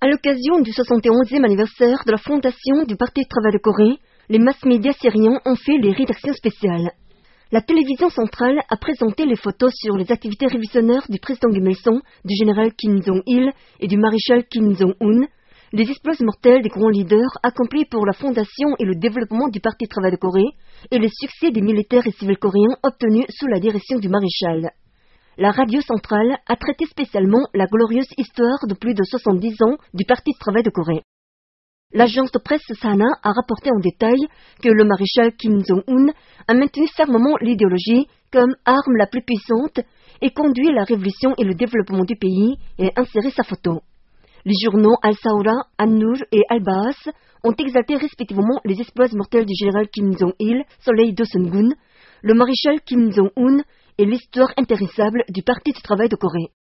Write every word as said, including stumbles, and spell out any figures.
À l'occasion du soixante et onzième anniversaire de la fondation du Parti du travail de Corée, les mass-médias syriens ont fait les rédactions spéciales. La télévision centrale a présenté les photos sur les activités révisionnaires du président Kim Il-sung, du général Kim Jong-il et du maréchal Kim Jong-un, les exploits mortels des grands leaders accomplis pour la fondation et le développement du Parti du travail de Corée et les succès des militaires et civils coréens obtenus sous la direction du maréchal. La radio centrale a traité spécialement la glorieuse histoire de plus de soixante-dix ans du Parti du travail de Corée. L'agence de presse Sana a rapporté en détail que le maréchal Kim Jong-un a maintenu fermement l'idéologie comme arme la plus puissante et conduit la révolution et le développement du pays et a inséré sa photo. Les journaux Al-Sahura, An-Nur et Al-Baas ont exalté respectivement les exploits mortels du général Kim Jong-il, Soleil de Sungun, le maréchal Kim Jong-un et l'histoire impérissable du Parti du travail de Corée.